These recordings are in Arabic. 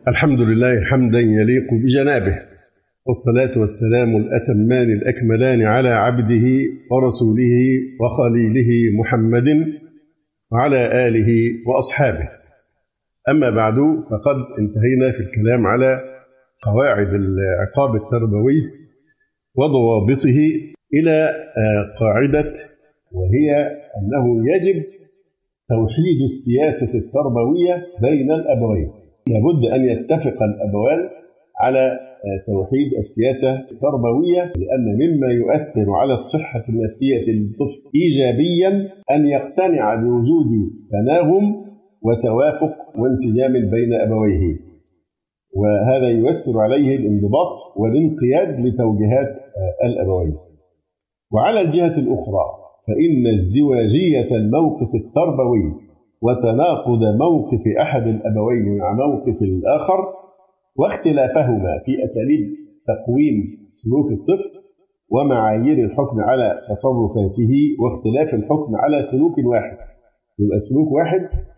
الحمد لله حمدا يليق بجنابه، والصلاة والسلام الأتمان الأكملان على عبده ورسوله وخليله محمد وعلى آله وأصحابه. أما بعد، فقد انتهينا في الكلام على قواعد العقاب التربوي وضوابطه إلى قاعدة، وهي أنه يجب توحيد السياسة التربوية بين الأبوين. لابد أن يتفق الأبوان على توحيد السياسة التربوية، لأن مما يؤثر على الصحة النفسية للطفل إيجابيا أن يقتنع بوجود تناغم وتوافق وانسجام بين أبويه، وهذا ييسر عليه الانضباط والانقياد لتوجيهات الأبوين. وعلى الجهة الأخرى، فإن ازدواجية الموقف التربوي وتناقض موقف أحد الأبوين مع موقف الآخر واختلافهما في أساليب تقويم سلوك الطفل ومعايير الحكم على تصرفاته واختلاف الحكم على سلوك واحد. يبقى سلوك واحد،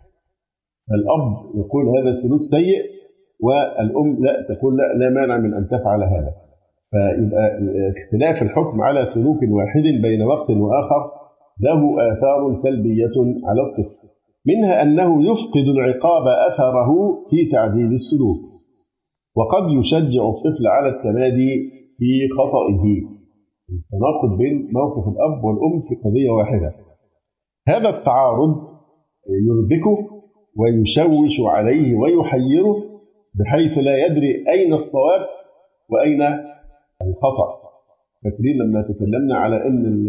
الأب يقول هذا السلوك سيء والأم لا تقول لا مانع من أن تفعل هذا، فيبقى اختلاف الحكم على سلوك واحد بين وقت وآخر له آثار سلبية على الطفل، منها أنه يفقد العقاب أثره في تعديل السلوك، وقد يشجع الطفل على التمادي في خطئه. التناقض بين موقف الأب والأم في قضية واحدة، هذا التعارض يربكه ويشوش عليه ويحيره بحيث لا يدري أين الصواب وأين الخطأ. فاكرين لما تكلمنا على أن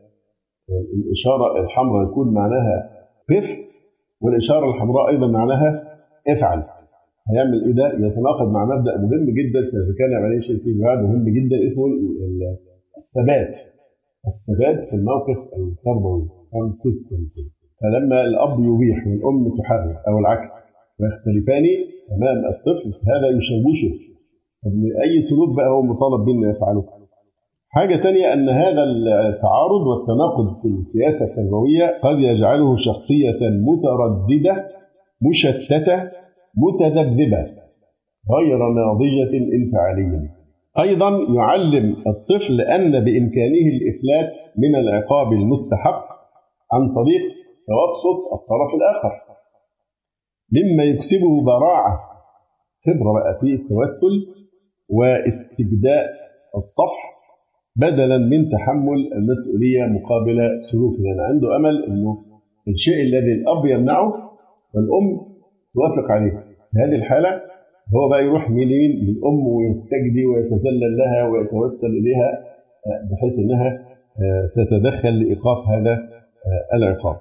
الإشارة الحمراء يكون معناها قف، والإشارة الحمراء أيضا معناها افعل. هيعمل إيه ده؟ يتناقض مع مبدأ مهم جدا سنتكلم عليه شيء فيه بعد، مهم جدا اسمه الثبات في الموقف التربوي consistency. فلما الأب يبيح والأم تحرم أو العكس ويختلفان أمام الطفل، هذا يشوشه. أي سلوك بقى هو مطالب بأنه يفعله؟ حاجة تانية أن هذا التعارض والتناقض في السياسة التربوية قد يجعله شخصية مترددة مشتتة متذبذبة غير ناضجة انفعاليا. أيضا يعلم الطفل أن بإمكانه الإفلات من العقاب المستحق عن طريق توسط الطرف الآخر، مما يكسبه براعة، خبرة بقى في التوسل واستجداء الصفح بدلا من تحمل المسؤولية مقابل سلوكه. لأن عنده أمل أنه الشيء الذي الأب يمنعه والأم توافق عليه، في هذه الحالة هو بقى يروح يمين للأم ويستجدي ويتذلل لها ويتوسل إليها بحيث أنها تتدخل لإيقاف هذا العقاب.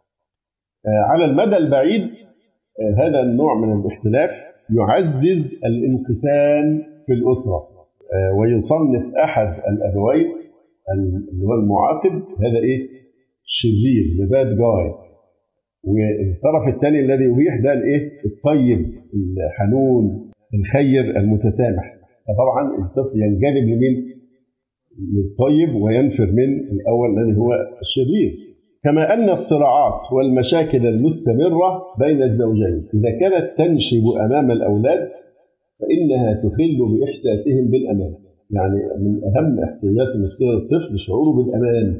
على المدى البعيد هذا النوع من الاختلاف يعزز الانقسام في الأسرة، ويصنف أحد الأبوين اللي هو المعاقب هذا إيه؟ شرير، the bad guy، والطرف الثاني الذي يبيح ده الإيه؟ الطيب الحنون الخير المتسامح. فطبعا الطفل ينجذب لمين؟ للطيب وينفر من الأول الذي هو الشرير. كما أن الصراعات والمشاكل المستمرة بين الزوجين إذا كانت تنشب أمام الأولاد فإنها تخل بإحساسهم بالأمان. يعني من أهم احتياجات النفسية للطفل شعوره بالأمان.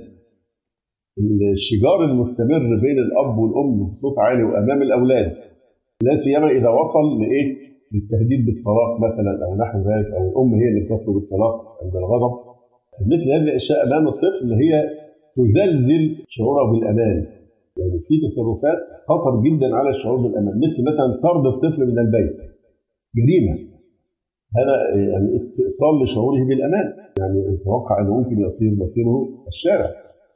الشجار المستمر بين الأب والأم بصوت عالي وأمام الأولاد، لا سيما إذا وصل لإيه؟ للتهديد بالطلاق مثلا أو نحو ذلك، أو الأم هي اللي تطلب الطلاق عند الغضب. مثل هذه الأشياء أمام الطفل هي تزلزل شعوره بالأمان. يعني في تصرفات خطر جدا على الشعور بالأمان، مثلا طرد الطفل من البيت، جريمة. هذا يعني استئصال لشعوره بالأمان. يعني أتوقع أنه ممكن يصير مصيره الشارع.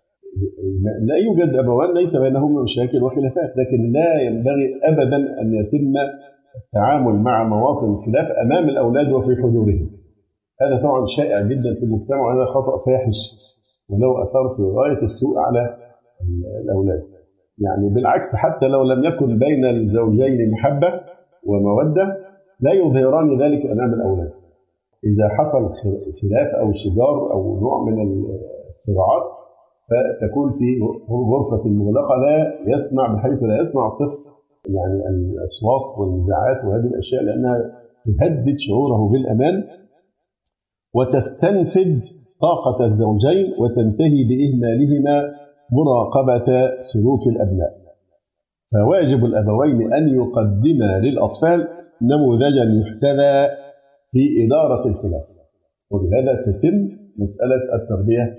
لا يوجد أبوان ليس بينهما مشاكل وخلافات، لكن لا ينبغي أبدا أن يتم التعامل مع مواطن الخلاف أمام الأولاد وفي حضورهم. هذا طبعا شائع جدا في المجتمع، وهذا خطأ فاحش ولو أثر في غاية السوء على الأولاد. يعني بالعكس، حتى لو لم يكن بين الزوجين محبة ومودة لا يظهران ذلك أمام الأولاد. إذا حصل خلاف أو شجار أو نوع من الصراعات فتكون في غرفة مغلقة لا يسمع، بحيث لا يسمع الطفل يعني الأصوات والنزاعات وهذه الأشياء، لأنها تهدد شعوره بالأمان وتستنفذ طاقة الزوجين وتنتهي بإهمالهما مراقبة سلوك الأبناء. فواجب الأبوين أن يقدما للأطفال نموذجا يحتذى في إدارة الخلاف، وبهذا تتم مسألة التربية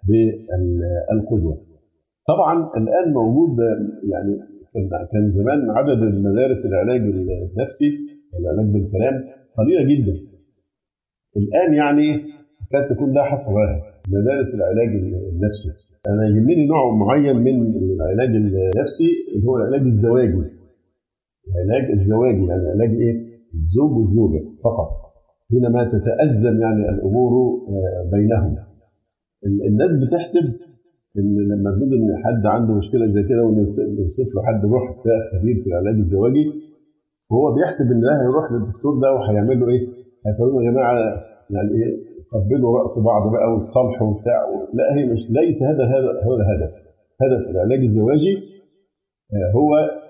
بالقدوة. طبعا الآن موجود يعني كان زمان عدد المدارس العلاج النفسي والعلاج بالكلام قليلة جدا. الآن يعني كانت تكون لا حصر لها مدارس العلاج النفسي. أنا يهمني نوع معين من العلاج النفسي اللي هو العلاج الزواجي. العلاج الزواجي يعني علاج الزوج والزوجة فقط، حينما تتأزم يعني الأمور بينهم. الناس بتحسب إن لما بنيجي إن حد عنده مشكلة زي كده ونوصف له حد روح خبير في العلاج الزواجي، وهو بيحسب إن ده هيروح للدكتور ده وهيعمل له هيقولوا يا جماعة يعني قبلوا رأس بعض بقى وتصالحوا وبتاع. لا، هي مش ليس هذا هو الهدف. هدف العلاج الزواجي هو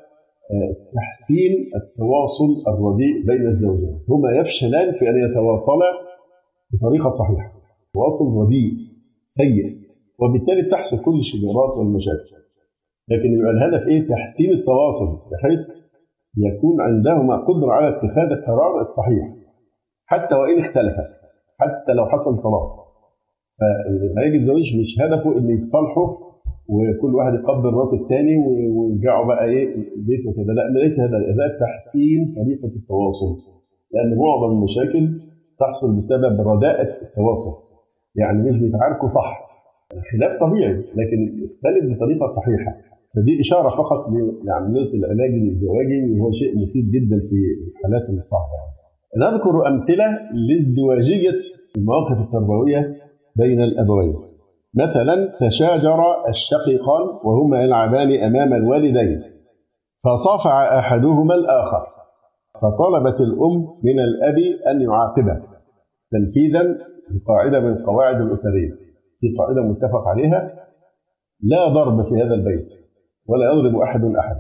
تحسين التواصل الرديء بين الزوجين. هما يفشلان في أن يتواصلا بطريقة صحيحة. تواصل رديء سيء، وبالتالي تحصل كل الشجارات والمشاكل. لكن يبقى الهدف تحسين التواصل بحيث يكون عندهما قدرة على اتخاذ القرار الصحيح حتى وإن اختلفت، حتى لو حصل طلاق. فالعلاج الزواجي مش هدفه ان يتصالحوا وكل واحد يقبل راس الثاني ويرجعوا بقى البيت وكده. لا، ليس هذا تحسين طريقه التواصل، لان معظم المشاكل تحصل بسبب رداءة التواصل. يعني مش بيتعاركوا صح، الخلاف طبيعي لكن يختلف بطريقه صحيحه. فدي اشاره فقط لعمليه العلاج الزواجي، وهو شيء مفيد جدا في الحالات الصعبه. نذكر امثله لازدواجيه المواقف التربويه بين الابوين. مثلا تشاجر الشقيقان وهما يلعبان امام الوالدين، فصافع احدهما الاخر، فطلبت الام من الاب ان يعاقبه تنفيذا لقاعده من القواعد الاسريه. في قاعده متفق عليها: لا ضرب في هذا البيت ولا يضرب احد احدا.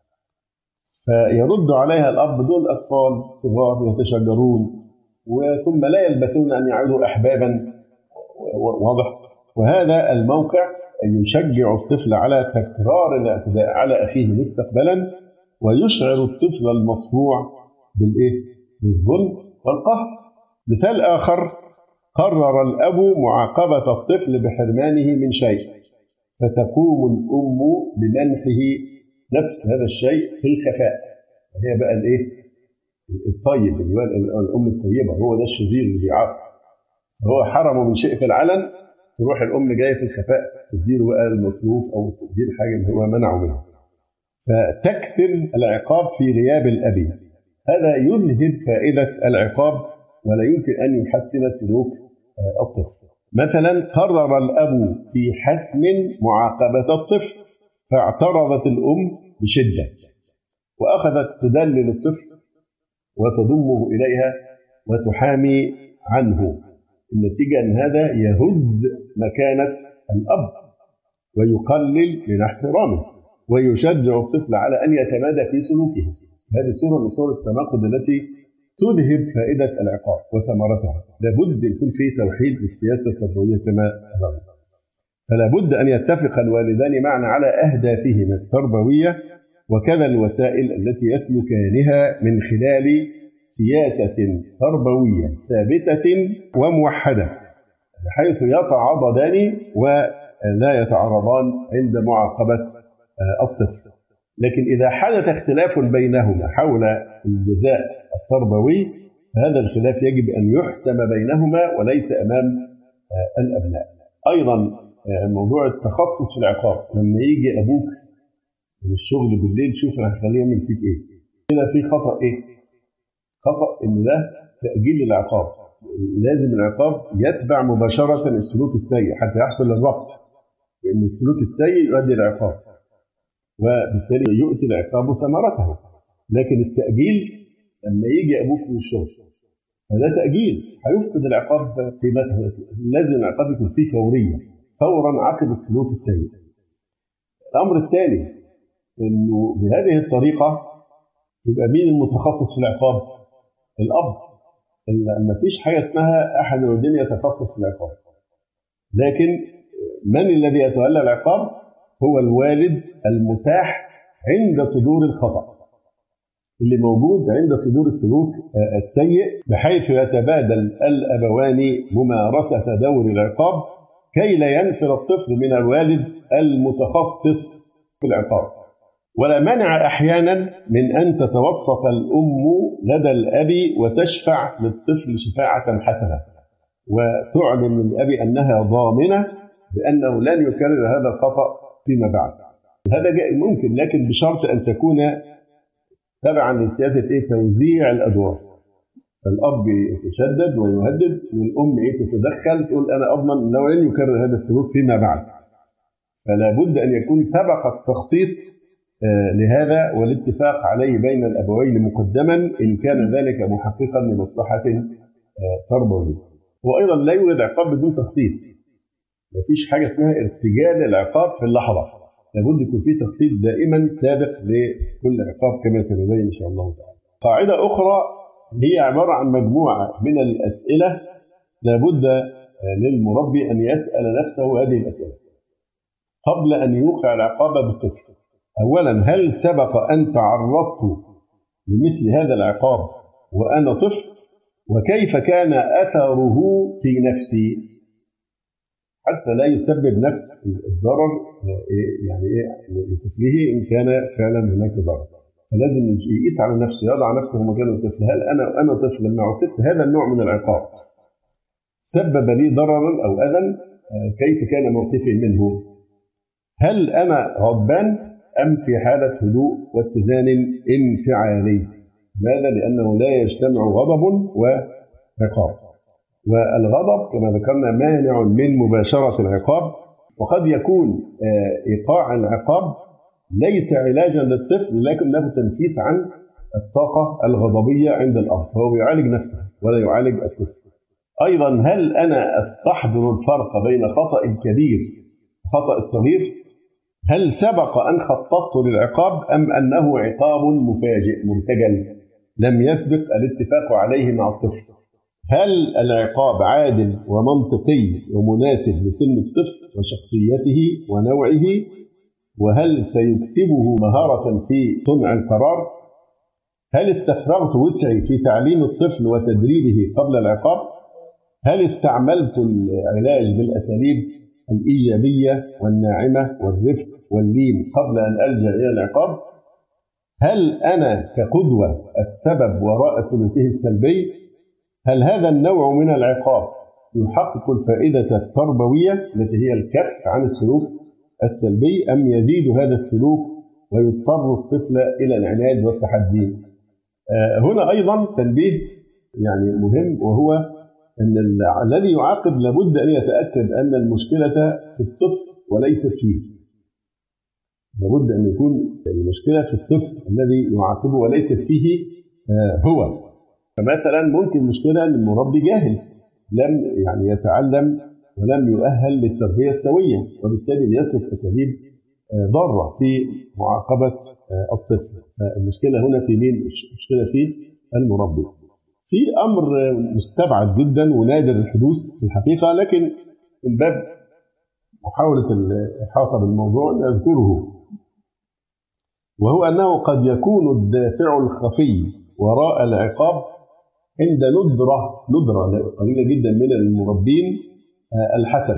فيرد عليها الاب: دول اطفال صغار يتشاجرون وثم لا يلبثون ان يعودوا احبابا. واضح. وهذا الموقع يشجع الطفل على تكرار الاعتداء على اخيه مستقبلا، ويشعر الطفل المصفوع بالظلم والقهر. مثال اخر: قرر الاب معاقبه الطفل بحرمانه من شيء، فتقوم الام بمنحه نفس هذا الشيء في الخفاء. هي بقى الطيب، الام الطيبه، هو ده الشرير اللي بيعاقب. هو حرمه من شيء في العلن، تروح الام جايه في الخفاء تديله بقى المصروف او تديله حاجه اللي هو منعه منها. فتكسر العقاب في غياب الاب. هذا يذهب فائده العقاب ولا يمكن ان يحسن سلوك الطفل. مثلا قرر الاب في حسم معاقبه الطفل، فاعترضت الام بشده واخذت تدلل الطفل وتضمه اليها وتحامي عنه. النتيجة أن هذا يهز مكانة الأب ويقلل من احترامه ويشجع الطفل على أن يتمادى في سلوكه. هذه صورة من صور التناقض التي تذهب فائدة العقاب وثمرتها. لابد يكون في توحيد للسياسة التربوية كما ذكرنا. فلا بد أن يتفق الوالدان معا على أهدافهما التربوية وكذا الوسائل التي يسلكانها من خلال سياسة تربوية ثابتة وموحدة، بحيث يتعاضدان ولا يتعارضان عند معاقبة الطفل. لكن إذا حدث اختلاف بينهما حول الجزاء التربوي، فهذا الخلاف يجب أن يحسم بينهما وليس أمام الأبناء. أيضا موضوع التخصص في العقاب. لما يجي أبوك من الشغل بالليل: شوف أنا هخليه يعمل فيك كده في خطأ خطأ إن ده تأجيل العقاب. لازم العقاب يتبع مباشرة السلوك السيء حتى يحصل الربط، لأن السلوك السيء يؤدي العقاب وبالتالي يؤتي العقاب ثمرته. لكن التأجيل لما يجي أبوك من الشغل فده تأجيل، هيفقد العقاب قيمته. لازم العقاب يكون فيه فورية، فورا عقب السلوك السيء. الأمر الثاني إنه بهذه الطريقة يبقى مين المتخصص في العقاب؟ الأب. ما فيش حاجة اسمها أحد الوالدين يتخصص في العقاب، لكن من الذي يتولى العقاب؟ هو الوالد المتاح عند صدور الخطأ، اللي موجود عند صدور السلوك السيء، بحيث يتبادل الأبوان ممارسة دور العقاب كي لا ينفر الطفل من الوالد المتخصص في العقاب. ولا مانع أحيانا من أن تتوسط الأم لدى الأب وتشفع للطفل شفاعة حسنة، وتعلن للأب أنها ضامنة بأنه لن يكرر هذا الخطأ فيما بعد. هذا ممكن، لكن بشرط أن تكون تبعا لسياسة توزيع الأدوار. الأب يتشدد ويهدد، والأم تتدخل تقول أنا أضمن لو لن يكرر هذا السلوك فيما بعد. فلا بد أن يكون سبق التخطيط لهذا والاتفاق عليه بين الأبوين مقدما إن كان ذلك محققا لمصلحة تربوية. وأيضا لا يوجد عقاب بدون تخطيط، ما فيش حاجة اسمها ارتجال العقاب في اللحظة، لابد يكون في تخطيط دائما سابق لكل عقاب كما سنبين إن شاء الله تعالى. قاعدة أخرى هي عبارة عن مجموعة من الأسئلة لابد للمربي أن يسأل نفسه هذه الأسئلة قبل أن يوقع العقاب بالطفل. أولا، هل سبق أن تعرضت لمثل هذا العقاب وأنا طفل؟ وكيف كان أثره في نفسي حتى لا يسبب نفس الضرر لطفله إن كان فعلا هناك ضرر. فلازم يقيس على نفسه، يضع نفسه مكان الطفل. هل أنا طفل لما عطيت هذا النوع من العقاب سبب لي ضررا أو أذى؟ كيف كان موقفي منه؟ هل أنا غضبان أم في حالة هدوء واتزان انفعالي؟ ماذا؟ لأنه لا يجتمع غضب وعقاب، والغضب كما ذكرنا مانع من مباشرة العقاب، وقد يكون إيقاع العقاب ليس علاجا للطفل لكنه تنفيس عن الطاقة الغضبية عند الأب، فهو يعالج نفسه ولا يعالج الطفل. أيضا، هل أنا أستحضر الفرق بين خطأ الكبير وخطأ الصغير؟ هل سبق أن خططت للعقاب أم أنه عقاب مفاجئ مرتجل لم يسبق الاتفاق عليه مع الطفل؟ هل العقاب عادل ومنطقي ومناسب لسن الطفل وشخصيته ونوعه؟ وهل سيكسبه مهارة في صنع القرار؟ هل استفرغت وسعي في تعليم الطفل وتدريبه قبل العقاب؟ هل استعملت العلاج بالأساليب الإيجابية والناعمة والرفق واللين قبل أن ألجأ إلى العقاب؟ هل أنا كقدوة السبب وراء سلوكه السلبي؟ هل هذا النوع من العقاب يحقق الفائدة التربوية التي هي الكف عن السلوك السلبي، أم يزيد هذا السلوك ويضطر الطفل إلى العناد والتحدي؟ هنا أيضا تنبيه مهم، وهو أن الذي يعاقب لابد أن يتأكد أن المشكلة في الطفل وليست فيه. لابد أن يكون المشكلة في الطفل الذي يعاقبه وليست فيه هو. فمثلا ممكن مشكلة أن المربي جاهل، لم يتعلم ولم يؤهل للتربية السوية، وبالتالي يسلك أساليب ضارة في معاقبة الطفل. فالمشكلة هنا في مين؟ المشكلة في المربي. في أمر مستبعد جدا ونادر الحدوث في الحقيقة، لكن من باب محاولة الإحاطة بالموضوع نذكره، وهو أنه قد يكون الدافع الخفي وراء العقاب عند ندرة قليلة جدا من المربين الحسن،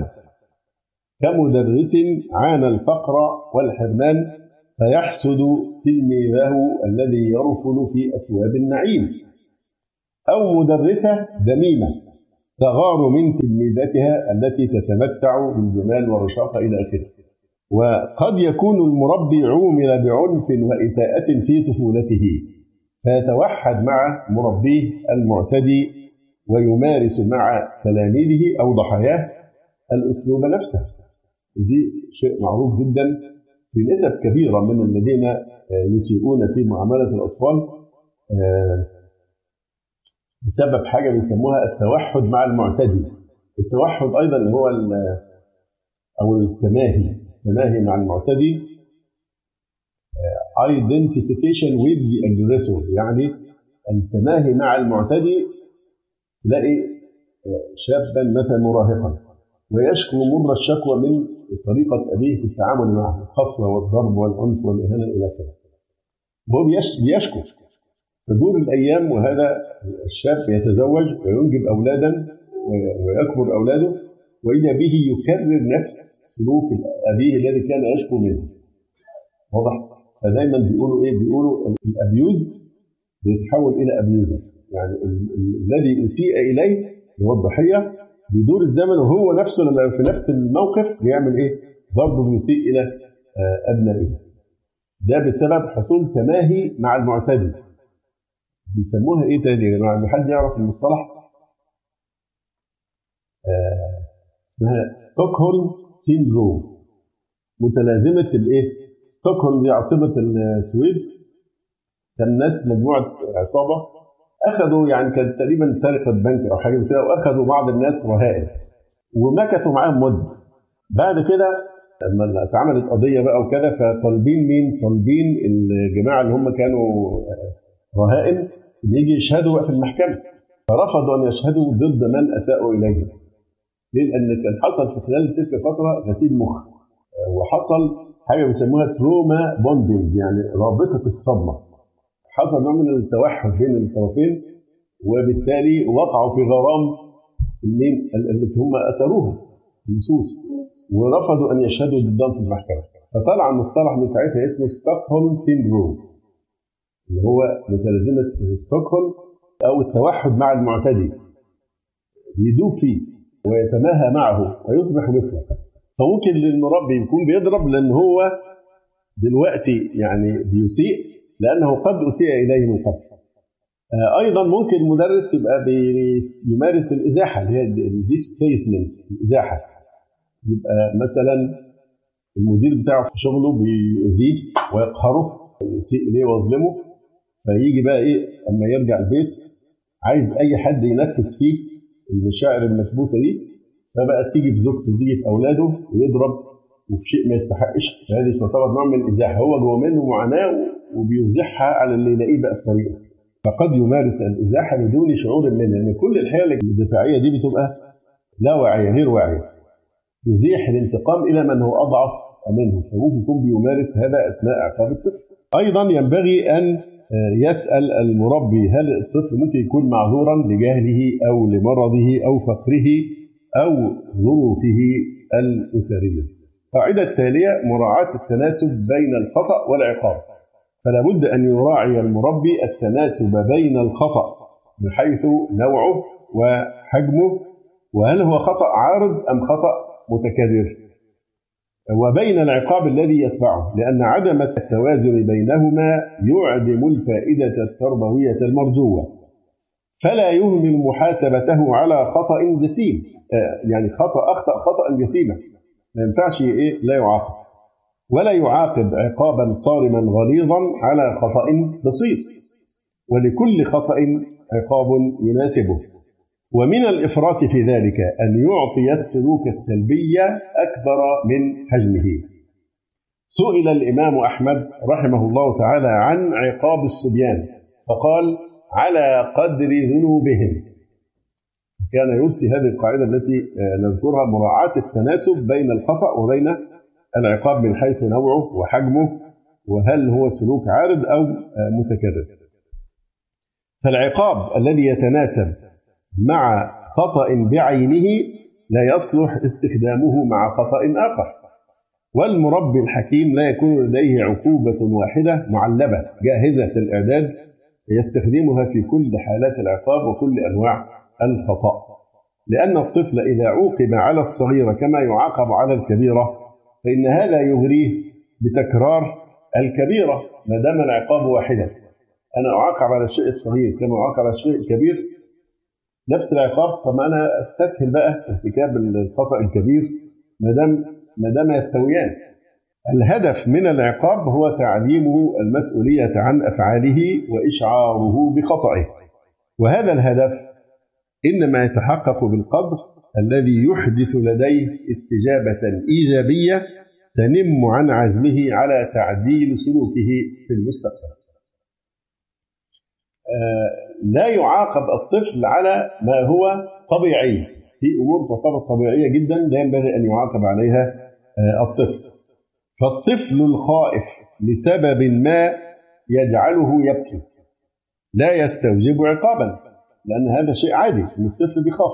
كمدرس عانى الفقر والحرمان فيحسد تلميذه الذي يرفل في أثواب النعيم، أو مدرسة ذميمة تغار من تلميذتها التي تتمتع بالجمال والرشاقة إلى آخره. وقد يكون المربي عومل بعنف وإساءة في طفولته فيتوحد مع مربيه المعتدي ويمارس مع تلاميذه أو ضحاياه الأسلوب نفسه. دي شيء معروف جدا في نسب كبيرة من الذين يسيئون في معاملة الأطفال بسبب حاجة بيسموها التوحد مع المعتدي. التوحد أيضا هو أو التماهي مع المعتدي، identification with the aggressor، يعني التماهي مع المعتدي تلاقي شابا مثلا مراهقا ويشكو مر الشكوى من طريقة أبيه في التعامل معه، القسوة والضرب والعنف والإهانة إلى آخره. وهو بيشكو. تدور الأيام وهذا الشاب يتزوج وينجب أولادا ويكبر أولاده، وإذا به يكرر نفس سلوك أبيه الذي كان يشكو منه. واضح؟ فدايما بيقولوا إيه؟ بيقولوا الأبيوز بيتحول إلى أبيوزر، يعني الذي أسيء إليه هو الضحية، بيدور الزمن وهو نفسه لما في نفس الموقف بيعمل إيه؟ برضه بيسيء إلى أبنائه. ده بسبب حصول تماهي مع المعتدي. بيسموها إيه تاني يا جماعة؟ حد يعرف المصطلح؟ اسمها ستوكهولم سيندروم، متلازمة الإيه؟ ستوكهولم دي عاصمة السويد. كان ناس مجموعة عصابة أخذوا، يعني كانت تقريبا سرقة بنك أو حاجة كده، وأخذوا بعض الناس رهائن ومكثوا معاهم مدة. بعد كده لما اتعملت قضية بقى وكده، فطالبين مين؟ طالبين الجماعة اللي هم كانوا رهائن إن يجي يشهدوا في المحكمة، فرفضوا أن يشهدوا ضد من أساءوا إليهم. ليه؟ لأن كان حصل في خلال تلك الفترة غسيل مخ، وحصل حاجة بيسموها تروما بوندنج، يعني رابطة الصدمة. حصل نوع من التوحد بين الطرفين، وبالتالي وقعوا في غرام اللي هم أسروهم اللصوص، ورفضوا أن يشهدوا ضدهم في المحكمة. فطلع المصطلح من ساعتها اسمه ستوكهولم سيندروم، اللي هو متلازمة ستوكهولم أو التوحد مع المعتدي، يدوب فيه ويتماهى معه ويصبح مثله. فممكن للمربي يكون بيضرب لأن هو دلوقتي يعني بيسيء لأنه قد أسيء إليه من قبل. أيضا ممكن المدرس يبقى بيمارس الإزاحة، اللي هي الديسبيسمنت، الإزاحة. يبقى مثلا المدير بتاعه في شغله بيؤذيه ويقهره ويسيء إليه ويظلمه، فيجي بقى إيه أما يرجع البيت عايز أي حد ينفس فيه المشاعر المثبوتة دي، فبقى تيجي في زوجته تيجي في أولاده ويضرب وفي شيء ما يستحقش. فهذه تعتبر نوع من الإزاحة، هو جوه منه معاناة وبيوزعها على اللي يلاقيه بقى في طريقه. فقد يمارس الإزاحة بدون شعور منه، لأن كل الحيل الدفاعية دي بتبقى لا واعية، غير واعية، يزيح الانتقام إلى من هو أضعف منه، فممكن يكون بيمارس هذا أثناء عقاب الطفل. أيضا ينبغي أن يسأل المربي هل الطفل ممكن يكون معذورا لجهله أو لمرضه أو فقره أو ظروفه الأسرية. القاعدة التالية: مراعاة التناسب بين الخطأ والعقاب. فلا بد أن يراعي المربي التناسب بين الخطأ من حيث نوعه وحجمه، وهل هو خطأ عارض أم خطأ متكرر، وبين العقاب الذي يتبعه، لأن عدم التوازن بينهما يعدم الفائدة التربوية المرجوة. فلا يهمل محاسبته على خطأ جسيم، يعني أخطأ خطأ جسيما، ما ينفعش لا يعاقب، ولا يعاقب عقابا صارما غليظا على خطأ بسيط، ولكل خطأ عقاب يناسبه. ومن الإفراط في ذلك أن يعطي السلوك السلبي أكبر من حجمه. سئل الإمام أحمد رحمه الله تعالى عن عقاب الصبيان فقال: على قدر ذنوبهم. كان يرسي هذه القاعدة التي نذكرها: مراعاة التناسب بين الخطأ وبين العقاب من حيث نوعه وحجمه، وهل هو سلوك عارض أو متكرر. فالعقاب الذي يتناسب مع خطأ بعينه لا يصلح استخدامه مع خطأ آخر، والمربي الحكيم لا يكون لديه عقوبة واحدة معلبة جاهزة الإعداد يستخدمها في كل حالات العقاب وكل أنواع الخطأ، لأن الطفل إذا عوقب على الصغيرة كما يعاقب على الكبيرة فإن هذا يغريه بتكرار الكبيرة ما دام العقاب واحدا. أنا أعاقب على الشيء الصغير كما أعاقب على الشيء الكبير، نفس العقاب، طب أنا أستسهل بقى ارتكاب الخطأ الكبير ما دام يستويان. الهدف من العقاب هو تعليمه المسؤولية عن أفعاله وإشعاره بخطئه، وهذا الهدف إنما يتحقق بالقدر الذي يحدث لديه استجابة إيجابية تنم عن عزمه على تعديل سلوكه في المستقبل. لا يعاقب الطفل على ما هو طبيعي، في أمور تعتبر طبيعية جدا لا ينبغي أن يعاقب عليها الطفل. فالطفل الخائف لسبب ما يجعله يبكي لا يستوجب عقابا، لأن هذا شيء عادي أن الطفل بيخاف.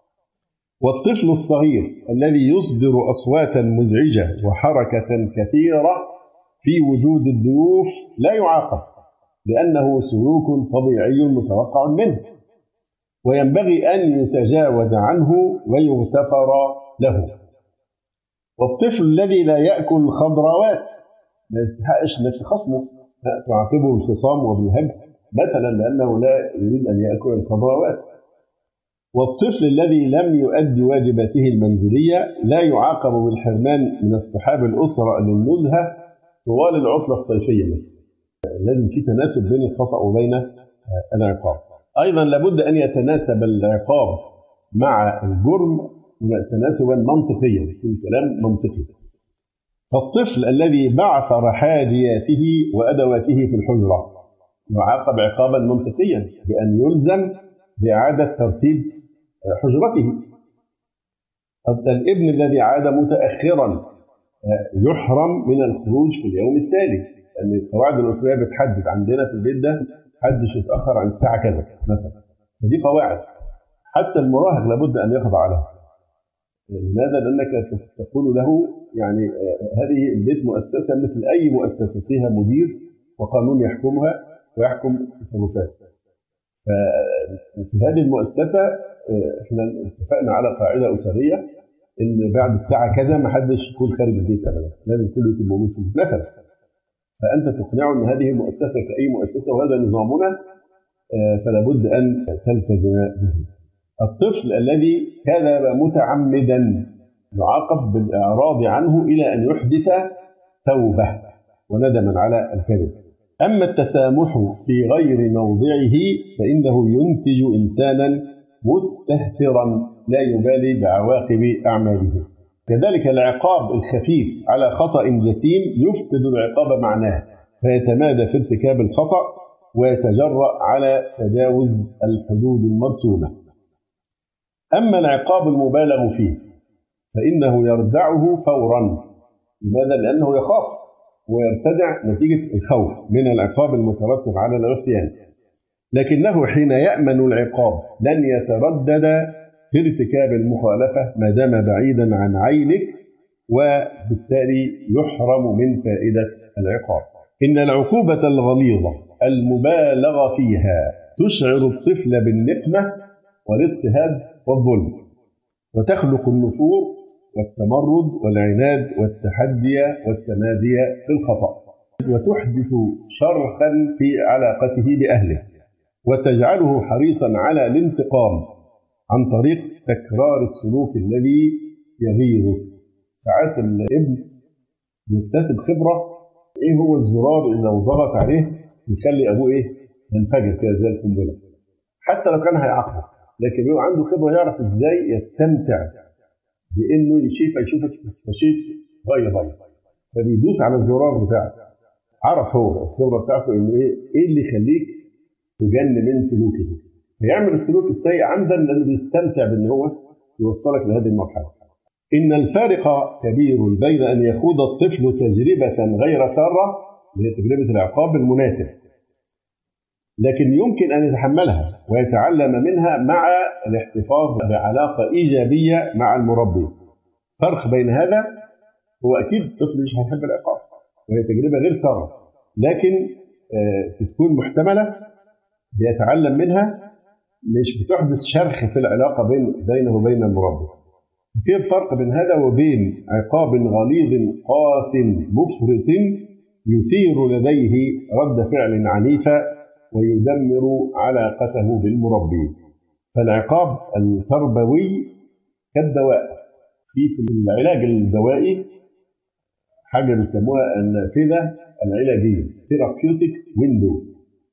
والطفل الصغير الذي يصدر أصواتا مزعجة وحركة كثيرة في وجود الضيوف لا يعاقب، لأنه سلوك طبيعي متوقع منه، وينبغي أن يتجاوز عنه ويغتفر له. والطفل الذي لا يأكل الخضروات ما يستحقش أنك تخصمه، تعاقبه بالخصام وبالهجر مثلا لأنه لا يريد أن يأكل الخضروات. والطفل الذي لم يؤدي واجباته المنزلية لا يعاقب بالحرمان من اصطحاب الأسرة للنزهة طوال العطلة الصيفية. لازم في تناسب بين الخطأ وبين العقاب. أيضا لابد أن يتناسب العقاب مع الجرم تناسبا منطقيا، يكون كلام منطقي. فالطفل الذي بعثر حاجياته وأدواته في الحجرة يعاقب عقابا منطقيا بأن يلزم بإعادة ترتيب حجرته. الابن الذي عاد متأخرا يحرم من الخروج في اليوم التالي، لأن القواعد الأسرية بتحدد عندنا في البيت ده محدش يتأخر عن الساعة كذا مثلا، فدي قواعد حتى المراهق لابد أن يخضع لها. لماذا؟ لأنك تقول له يعني هذه البيت مؤسسة مثل أي مؤسسة فيها مدير وقانون يحكمها ويحكم تصرفات. ففي هذه المؤسسة احنا اتفقنا على قاعدة أسرية إن بعد الساعة كذا ما حدش يكون خارج البيت أبدا، لازم كله يكون موجود في البيت مثلا. فأنت تقنعه أن هذه المؤسسة كأي مؤسسة وهذا نظامنا، فلا بد أن تلتزم به. الطفل الذي كذب متعمدا يعاقب بالإعراض عنه إلى أن يحدث توبة وندما على الكذب. أما التسامح في غير موضعه فإنه ينتج إنسانا مستهترا لا يبالي بعواقب أعماله. كذلك العقاب الخفيف على خطأ جسيم يفقد العقاب معناه، فيتمادى في ارتكاب الخطأ ويتجرأ على تجاوز الحدود المرسومة. أما العقاب المبالغ فيه فإنه يردعه فورا. لماذا؟ لأنه يخاف ويرتدع نتيجة الخوف من العقاب المترتب على العصيان، لكنه حين يأمن العقاب لن يتردد في ارتكاب المخالفة ما دام بعيدا عن عينك، وبالتالي يحرم من فائدة العقاب. إن العقوبة الغليظة المبالغ فيها تشعر الطفل بالنقمة والاضطهاد والظلم، وتخلق النفور والتمرد والعناد والتحدي والتمادي في الخطأ، وتحدث شرخا في علاقته بأهله، وتجعله حريصا على الانتقام عن طريق تكرار السلوك الذي يغيظه. ساعات الابن يكتسب خبرة ايه هو الزرار اللي لو ضغط عليه يخلي ابوه ايه ينفجر كده زي القنبله، حتى لو كان هيعاقبه، لكن هو عنده خبرة يعرف ازاي يستمتع بانه يشوفك استشيط غير فبيدوس على الزرار بتاعه. عرف هو الخبرة بتاعته انه ايه اللي يخليك تجن من سلوكه، فيعمل السلوك السيء عمدا لانه بيستمتع بان هو يوصلك لهذه المرحله. ان الفارق كبير بين ان يخوض الطفل تجربه غير ساره اللي هي تجربه العقاب المناسب، لكن يمكن ان يتحملها ويتعلم منها مع الاحتفاظ بعلاقه ايجابيه مع المربي. فرق بين هذا هو اكيد الطفل مش هيحب العقاب وهي تجربه غير ساره، لكن تكون محتمله بيتعلم منها، مش بتحدث شرخ في العلاقة بينه وبين المربي. في فرق بين هذا وبين عقاب غليظ قاس مفرط يثير لديه رد فعل عنيفة ويدمر علاقته بالمربي. فالعقاب التربوي كالدواء. في العلاج الدوائي حاجة بيسموها النافذة العلاجية ثيرابيوتيك ويندو.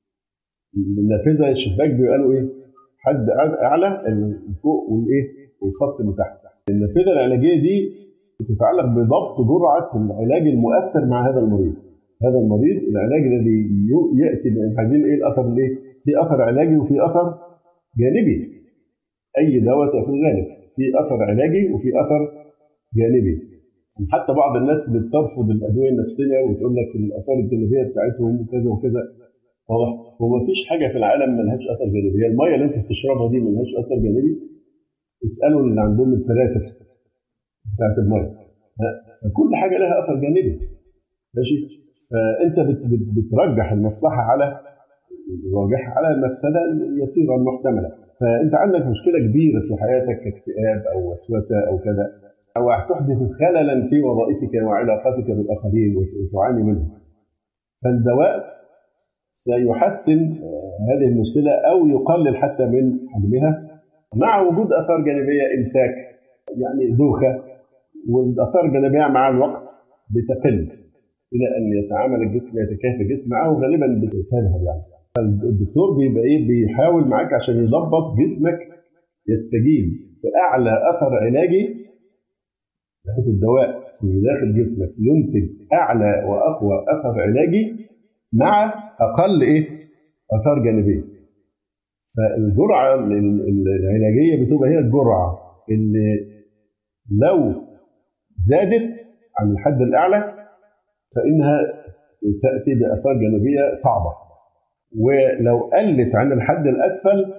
النافذة الشباك بيقالوا ايه؟ حد اعلى فوق والايه؟ والخط اللي تحت. النافذة العلاجية دي بتتعلق بضبط جرعة العلاج المؤثر مع هذا المريض. هذا المريض العلاج الذي ياتي عايزين ايه الاثر الايه؟ في أثر علاجي وفي أثر جانبي. أي دواء في الغالب في أثر علاجي وفي أثر جانبي. حتى بعض الناس بترفض الأدوية النفسية وتقول لك الآثار الجانبية بتاعتهم كذا وكذا. واضح؟ هو مفيش حاجة في العالم ملهاش أثر جانبي. المية اللي أنت بتشربها دي ملهاش أثر جانبي. اسألوا اللي عندهم الفلاتر بتاعت المية، كل حاجة لها أثر جانبي. ماشي؟ فأنت بترجح المصلحة على المفسدة اليسيرة المحتملة. فأنت عندك مشكلة كبيرة في حياتك كاكتئاب أو وسوسة أو كذا، أو هتحدث خللا في وظائفك وعلاقاتك بالآخرين وتعاني منه. فالدواء سيحسن هذه المشكلة أو يقلل حتى من حجمها، مع وجود آثار جانبية إمساك، يعني دوخة، والآثار الجانبية مع الوقت بتقل إلى أن يتعامل الجسم يتكيف الجسم معه، غالبا بتذهب. يعني الدكتور بيبقى بيحاول معاك عشان يضبط جسمك يستجيب بأعلى أثر علاجي، بحيث الدواء في داخل جسمك ينتج أعلى وأقوى أثر علاجي مع أقل آثار جانبية. فالجرعة العلاجية بتبقى هي الجرعة اللي لو زادت عن الحد الأعلى فإنها تأتي بآثار جانبية صعبة، ولو قلت عن الحد الأسفل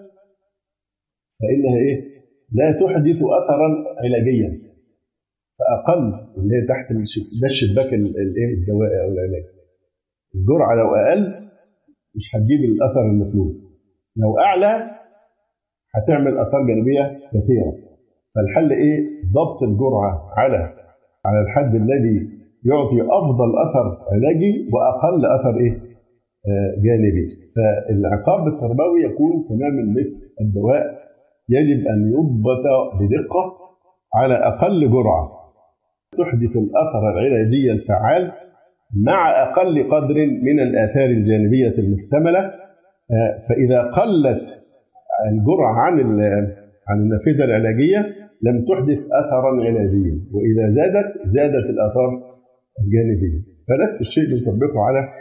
فإنها لا تحدث أثرا علاجيا. فأقل اللي هي تحت ده الشباك الدوائي أو العلاج، الجرعة لو أقل مش هتجيب الأثر المطلوب، لو أعلى هتعمل آثار جانبية كثيرة. فالحل ضبط الجرعة على الحد الذي يعطي أفضل أثر علاجي وأقل أثر جانبي. فالعقاب التربوي يكون تماما مثل الدواء، يجب أن يضبط بدقة على أقل جرعة تحدث الأثر العلاجي الفعال مع أقل قدر من الآثار الجانبية المحتملة. فإذا قلت الجرعة عن النافذة العلاجية لم تحدث أثرا علاجيا، وإذا زادت الآثار الجانبية. فنفس الشيء نطبقه على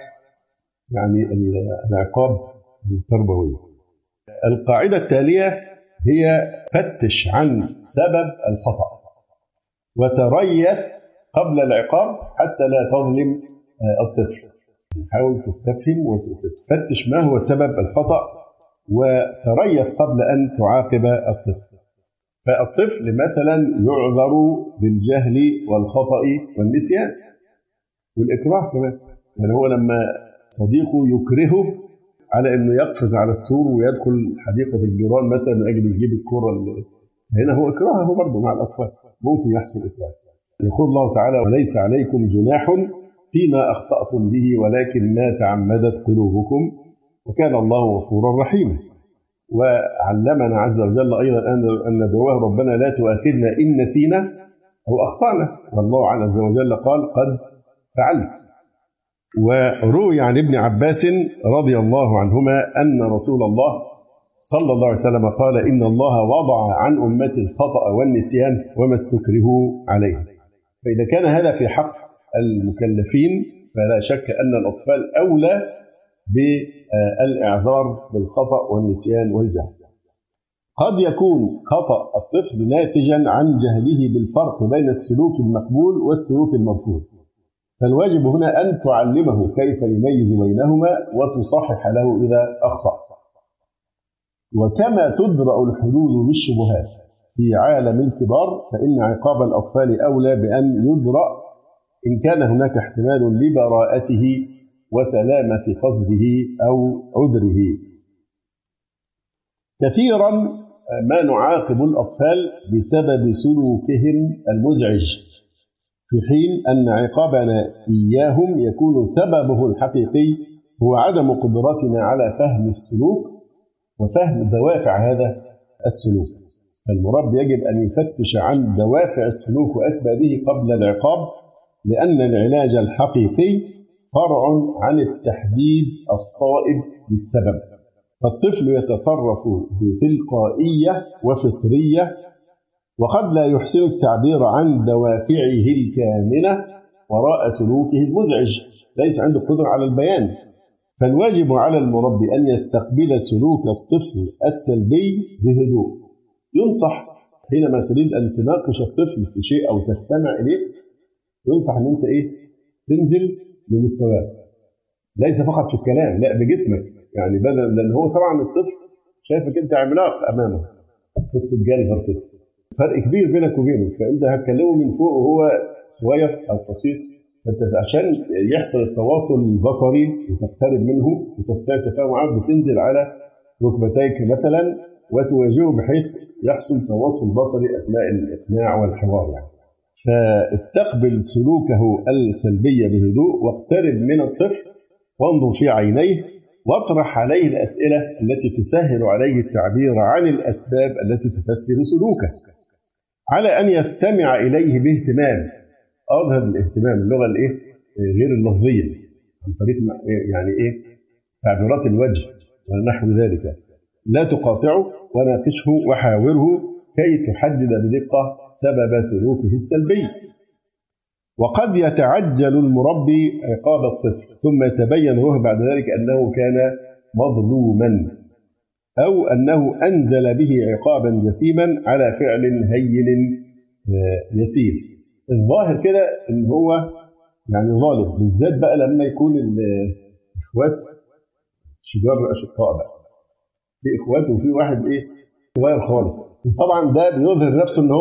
العقاب التربوي. القاعدة التالية هي فتش عن سبب الخطأ وتريث قبل العقاب حتى لا تظلم الطفل. حاول تستفهم وتفتش ما هو سبب الخطأ وتريث قبل أن تعاقب الطفل. فالطفل مثلا يعذر بالجهل والخطأ والنسيان والإكراه كمان. يعني هو لما صديقه يكرهه على أنه يقفز على السور ويدخل حديقة الجيران مثلا من أجل يجيب الكرة، هنا هو إكراهه برضه مع الأطفال، ممكن يحصل إكراه. يقول الله تعالى: وليس عليكم جناح فيما أخطأتم به ولكن ما تعمدت قلوبكم وكان الله غفورا رحيما. وعلمنا عز وجل أيضا أن ندعوه ربنا لا تؤاخذنا إن نسينا أو أخطأنا، والله عز وجل قال: قد فعلت. وروي عن ابن عباس رضي الله عنهما أن رسول الله صلى الله عليه وسلم قال: إن الله وضع عن أمتي الخطأ والنسيان وما استكرهوا عليه. فإذا كان هذا في حق المكلفين فلا شك أن الأطفال أولى بالإعذار بالخطأ والنسيان والجهل. قد يكون خطأ الطفل ناتجا عن جهله بالفرق بين السلوك المقبول والسلوك المرفوض، فالواجب هنا أن تعلمه كيف يميز بينهما وتصحح له إذا أخطأ. وكما تدرأ الحدود بالشبهات في عالم الكبار، فإن عقاب الأطفال أولى بأن يدرأ إن كان هناك احتمال لبراءته وسلامة قصده أو عذره. كثيرا ما نعاقب الأطفال بسبب سلوكهم المزعج، في حين أن عقابنا إياهم يكون سببه الحقيقي هو عدم قدرتنا على فهم السلوك وفهم دوافع هذا السلوك. فالمربي يجب أن يفتش عن دوافع السلوك وأسبابه قبل العقاب، لأن العلاج الحقيقي فرع عن التحديد الصائب للسبب. فالطفل يتصرف بتلقائية وفطرية، وقد لا يحسن التعبير عن دوافعه الكامنة وراء سلوكه المزعج، ليس عنده قدرة على البيان. فالواجب على المربي أن يستقبل سلوك الطفل السلبي بهدوء. ينصح حينما تريد أن تناقش الطفل في شيء أو تستمع إليه، ينصح أن أنت تنزل لمستواه، ليس فقط في الكلام، لا بجسمك. يعني بدل، لأن هو طبعا الطفل شايفك أنت عملاق أمامه، قصة جالفر كده، فرق كبير بينك وبينه، فأنت هتكلمه من فوق وهو صغير أو بسيط، فأنت عشان يحصل التواصل البصري وتقترب منه وتستطيع التفاهم معه بتنزل على ركبتيك مثلا وتواجهه بحيث يحصل تواصل بصري أثناء الإقناع والحوار يعني. فاستقبل سلوكه السلبي بهدوء واقترب من الطفل وانظر في عينيه واطرح عليه الأسئلة التي تسهل عليه التعبير عن الأسباب التي تفسر سلوكه، على أن يستمع إليه باهتمام. أظهر الاهتمام، اللغة غير اللفظية، عن طريق تعبيرات الوجه ونحو ذلك. لا تقاطعه وناقشه وحاوره كي تحدد بدقة سبب سلوكه السلبي. وقد يتعجل المربي عقاب الطفل ثم يتبين له بعد ذلك أنه كان مظلوما، أو أنه أنزل به عقابا جسيما على فعل هين يسير. الظاهر كده إن هو ظالم، بالذات بقى لما يكون الإخوات شجار أشقاء بقى، في إخوات وفي واحد صغير خالص، طبعا ده بيظهر نفسه إن هو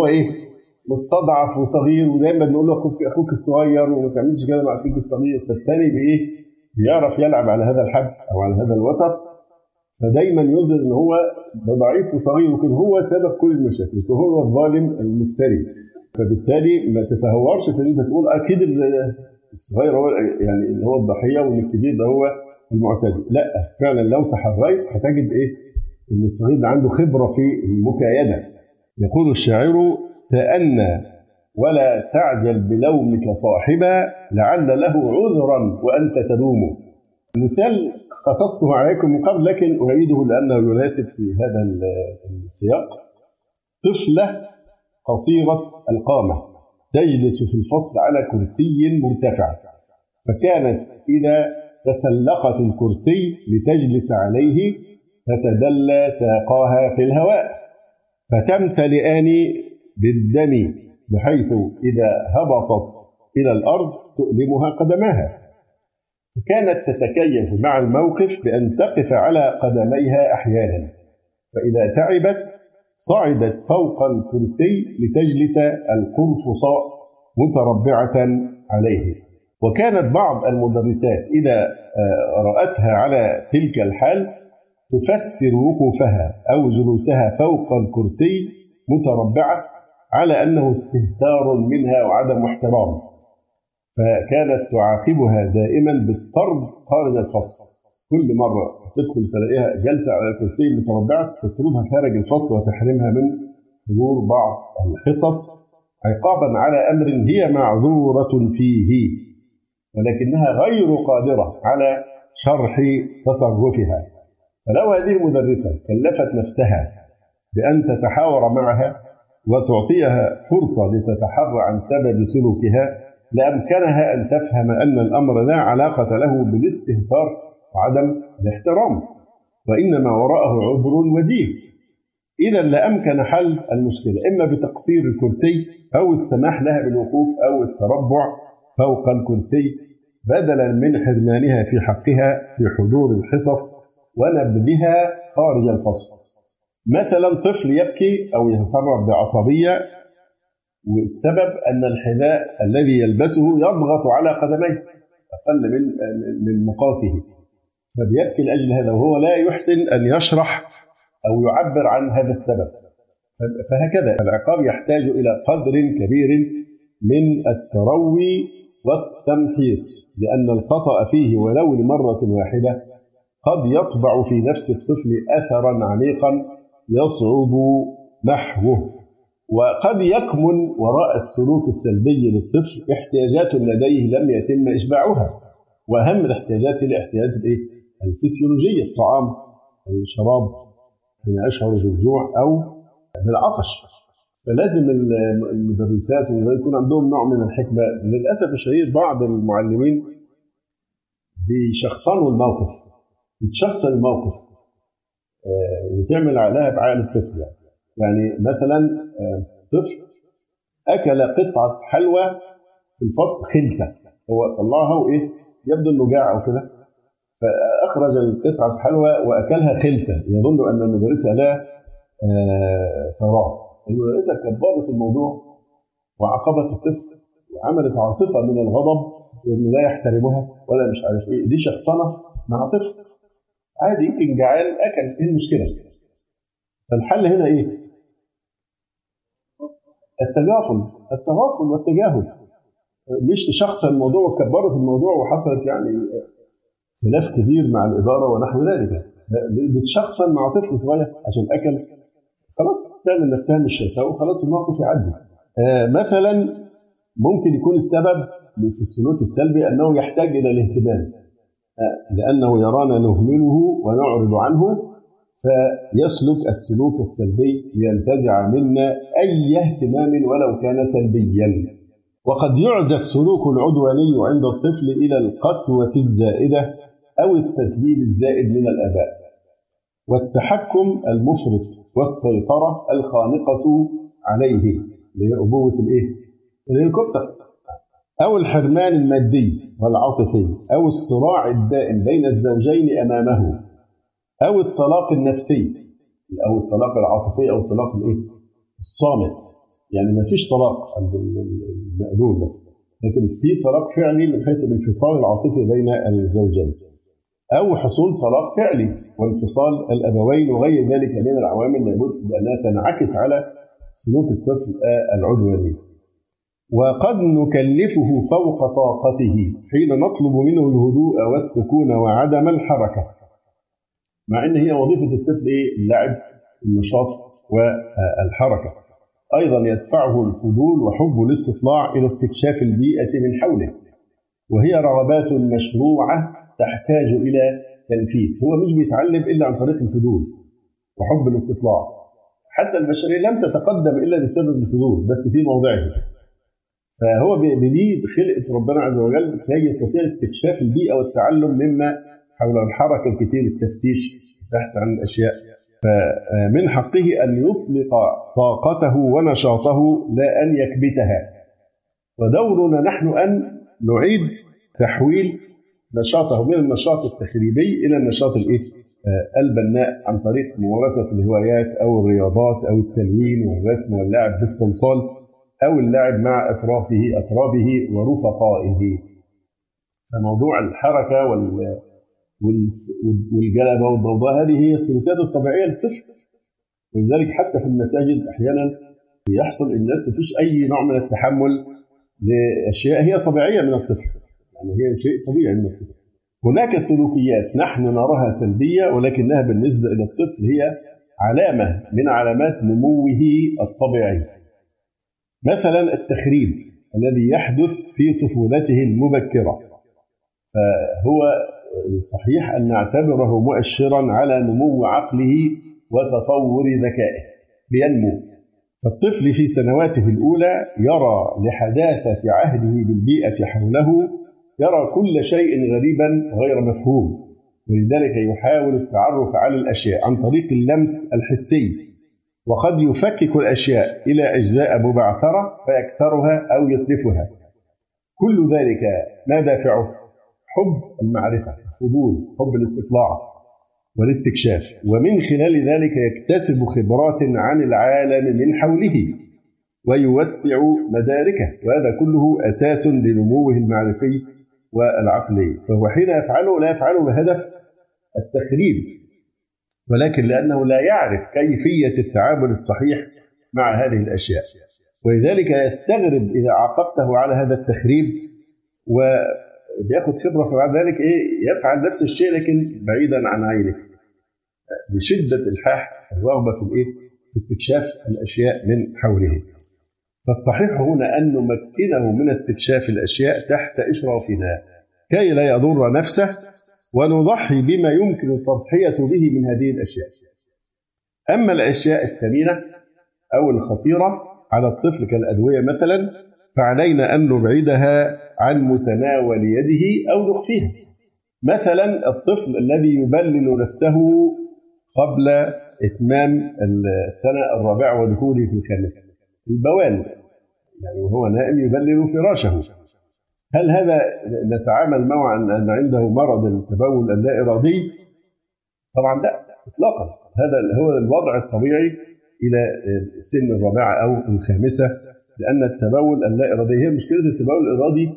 مستضعف وصغير، ودايما نقول له أخوك الصغير وما تعملش كده مع أخوك الصغير، فالتاني بيعرف يلعب على هذا الحد أو على هذا الوتر، فدايما يظهر إن هو ضعيف وصغير، وكان هو سبب كل المشاكل، وهو الظالم المفتري. فبالتالي ما تتهورش في ان انت تقول اكيد الصغير هو اللي هو الضحيه والكبير ده هو المعتدي. لا، فعلا لو تحريت هتجد ان الصغير ده عنده خبره في المكايده. يقول الشاعر: تأنى ولا تعجل بلومك صاحبا لعل له عذرا وانت تلوم. مثال قصصته عليكم من قبل لكن اعيده لانه يناسب في هذا السياق. طفله قصيرة القامة تجلس في الفصل على كرسي مرتفع، فكانت إذا تسلقت الكرسي لتجلس عليه تتدلى ساقاها في الهواء فتمتلئان بالدم، بحيث إذا هبطت إلى الأرض تؤلمها قدماها. فكانت تتكيف مع الموقف بأن تقف على قدميها أحيانا، فإذا تعبت صعدت فوق الكرسي لتجلس القرفصاء متربعة عليه. وكانت بعض المدرسات إذا رأتها على تلك الحال تفسر وقوفها أو جلوسها فوق الكرسي متربعة على أنه استهتار منها وعدم احترام، فكانت تعاقبها دائما بالطرد خارج الفصل. كل مرة تدخل تلاقيها جالسة على الكرسي المتربعة تطردها خارج الفصل وتحرمها من حضور بعض الحصص عقابا على أمر هي معذورة فيه، ولكنها غير قادرة على شرح تصرفها. فلو هذه المدرسة كلفت نفسها بأن تتحاور معها وتعطيها فرصة لتتحرى عن سبب سلوكها لأمكنها أن تفهم أن الأمر لا علاقة له بالاستهتار وعدم الاحترام، وإنما وراءه عذر وجيه. إذا لأمكن حل المشكلة إما بتقصير الكرسي أو السماح لها بالوقوف أو التربع فوق الكرسي بدلا من حرمانها في حقها في حضور الحصص ونبذها خارج الفصل. مثلا طفل يبكي أو يتصرف بعصبية والسبب أن الحذاء الذي يلبسه يضغط على قدميه أقل من مقاسه، فبيبكي لأجل هذا وهو لا يحسن أن يشرح أو يعبر عن هذا السبب. فهكذا العقاب يحتاج إلى قدر كبير من التروي والتمحيص، لأن الخطأ فيه ولو لمرة واحدة قد يطبع في نفس الطفل أثرا عميقا يصعب محوه. وقد يكمن وراء السلوك السلبي للطفل احتياجات لديه لم يتم إشباعها، وأهم الاحتياجات هي الاحتياجات الفسيولوجية: الطعام، الشراب حين أشعر بالجوع أو بالعطش. فلازم المدرسات يكون عندهم نوع من الحكمة. للأسف الشديد بعض المعلمين بيشخصنوا الموقف، بتشخصن الموقف وتعمل عليها بعقل الطفل. يعني مثلا طفل أكل قطعة حلوى في الفصل خلسة، هو طلعها وإيه يبدو إنه جاع أو كده، فأخرج القطعة الحلوى وأكلها خلسة يظن أن المدرسة لا تراه. المدرسة كبرت الموضوع وعاقبت الطفل وعملت عاصفة من الغضب وإنه لا يحترمها ولا مش عارف إيه. دي شخصنة مع طفل عادي يمكن جعان أكل، إيه المشكلة؟ فالحل هنا إيه؟ التغافل والتجاهل، مش تشخصن الموضوع وكبرت الموضوع وحصلت يعني خلاف كبير مع الإدارة ونحو ذلك. بتشخصن مع طفل صغير عشان أكل، خلاص تعمل نفسها مش شايفاه وخلاص الموقف يعدي. مثلا ممكن يكون السبب في السلوك السلبي أنه يحتاج إلى الاهتمام، لأنه يرانا نهمله ونعرض عنه فيسلك السلوك السلبي لينتزع منا أي اهتمام ولو كان سلبيا. وقد يعزى السلوك العدواني عند الطفل إلى القسوة الزائدة أو التدليل الزائد من الآباء، والتحكم المفرط والسيطرة الخانقة عليه لأبوة الهليكوبتر، أو الحرمان المادي والعاطفي، أو الصراع الدائم بين الزوجين أمامه، أو الطلاق النفسي، أو الطلاق العاطفي، أو الطلاق الصامت. يعني ما فيش طلاق عند المأذون ده، لكن في طلاق فعلي من حيث الانفصال العاطفي بين الزوجين، أو حصول طلاق فعلي وانفصال الأبوين وغير ذلك من العوامل لابد أنها تنعكس على سلوك الطفل العدواني. وقد نكلفه فوق طاقته حين نطلب منه الهدوء والسكون وعدم الحركة، مع أن هي وظيفة الطفل اللعب النشاط والحركة. أيضا يدفعه الفضول وحب الاستطلاع إلى استكشاف البيئة من حوله، وهي رغبات مشروعة تحتاج إلى تنفيذ. هو مش بيتعلم إلا عن طريق الفضول وحب الاستطلاع، حتى البشرية لم تتقدم إلا بسبب الفضول بس في موضعه. فهو بدي خلقة ربنا عز وجل كي يستطيع استكشاف البيئة والتعلم مما حول الحركة الكثير، التفتيش، البحث عن الأشياء. فمن حقه أن يطلق طاقته ونشاطه لا أن يكبتها، ودورنا نحن أن نعيد تحويل نشاطه من النشاط التخريبي إلى النشاط البناء عن طريق ممارسة الهوايات أو الرياضات أو التلوين والرسم واللعب بالصلصال أو اللعب مع أطرابه ورفقائه. فموضوع الحركة والجلبة والضوضاء هذه هي السلوكيات الطبيعية للطفل، ولذلك حتى في المساجد أحيانا يحصل الناس مفيش أي نوع من التحمل لأشياء هي طبيعية من الطفل، يعني هي شيء طبيعي من الطفل. هناك سلوكيات نحن نراها سلبية ولكنها بالنسبة إلى الطفل هي علامة من علامات نموه الطبيعي. مثلا التخريب الذي يحدث في طفولته المبكرة، فهو صحيح أن نعتبره مؤشرا على نمو عقله وتطور ذكائه بينمو. فالطفل في سنواته الأولى يرى لحداثة عهده بالبيئة حوله، يرى كل شيء غريبا غير مفهوم، ولذلك يحاول التعرف على الأشياء عن طريق اللمس الحسي، وقد يفكك الأشياء إلى أجزاء مبعثرة فيكسرها أو يتلفها. كل ذلك ما دافعه؟ حب المعرفة، فضول، حب الاستطلاع والاستكشاف، ومن خلال ذلك يكتسب خبرات عن العالم من حوله ويوسع مداركه، وهذا كله أساس لنموه المعرفي والعقلي. فهو حين يفعله لا يفعله بهدف التخريب، ولكن لأنه لا يعرف كيفية التعامل الصحيح مع هذه الأشياء، ولذلك يستغرب إذا عاقبته على هذا التخريب وبياخد خبرة، فبعد ذلك يفعل نفس الشيء لكن بعيدا عن عينه، بشدة الحاح الرغبة في استكشاف الأشياء من حوله. فالصحيح هنا أن نمكنه من استكشاف الأشياء تحت إشرافنا كي لا يضر نفسه، ونضحي بما يمكن التضحية به من هذه الأشياء. أما الأشياء الثمينة أو الخطيرة على الطفل كالأدوية مثلا، فعلينا أن نبعدها عن متناول يده أو نخفيها. مثلا الطفل الذي يبلل نفسه قبل إتمام السنة الرابعة ودخوله في الخامسة، البوال، يعني وهو نائم يبلل فراشه، هل هذا نتعامل معه أن عنده مرض التبول اللا إرادي؟ طبعا لا إطلاقا، هذا هو الوضع الطبيعي إلى سن الرابعة أو الخامسة، لأن التبول اللا إرادي هي مشكلة التبول الإرادي،